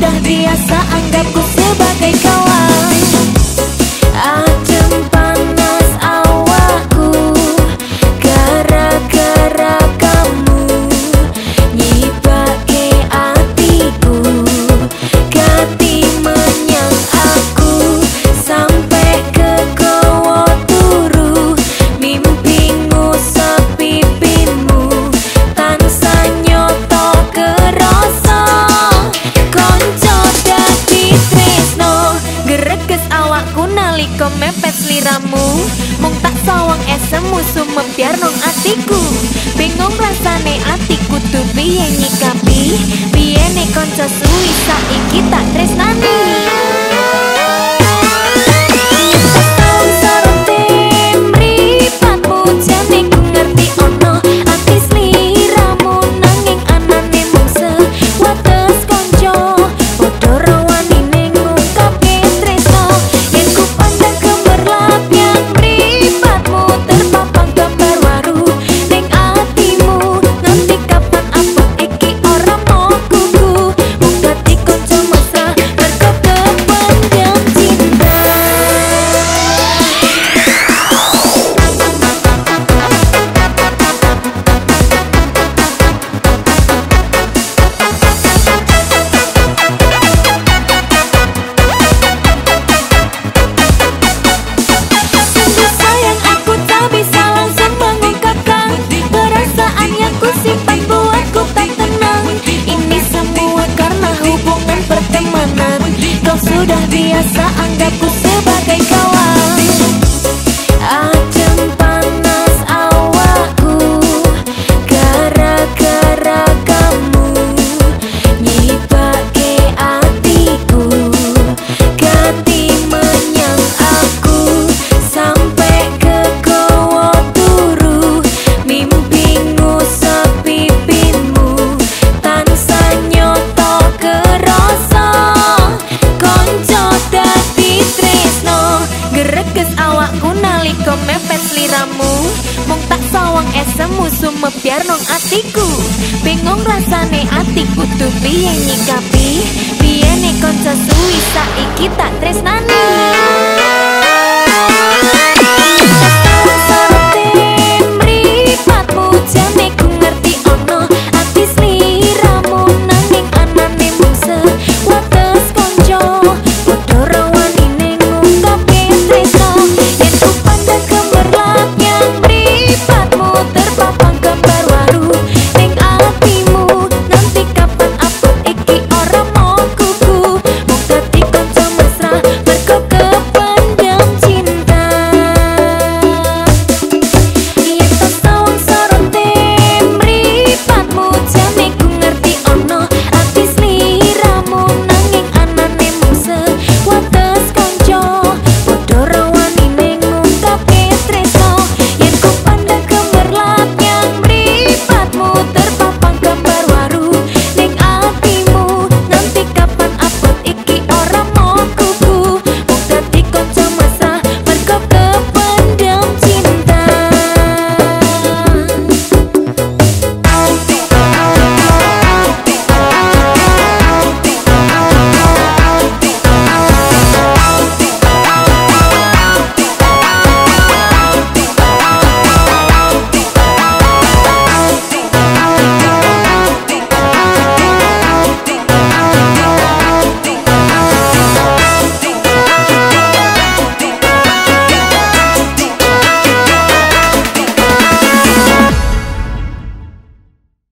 sudah biasa anggapku sebagai kawan. Adem panas awakku gara-gara kamu, nyibake atiku, ganti menyang aku sampai ke gowo turu. Mimpimu sepipinmu tansah nyoto kerasa, konco dadi tresno greges awakku nalika mepet sliramu. Mung tak sawang esemu sumebyar nang atiku, bingung rasane atiku kudu piye nyikapi, piye nek kanca suwi saiki tak tresnani. Sudah biasa anggapku sebagai kawan. Adem panas awakku gara-gara kamu, nyibake atiku, ganti menyang aku sampai ke gowo turu. Mimpimu sepipinmu tansah nyoto kerasa, greges awakku nalika mepet sliramu. Mung tak sawang esemu sumebyar nang atiku, bingung rasane atiku kudu piye nyikapi, piye nek kanca suwi saiki tak tresnani.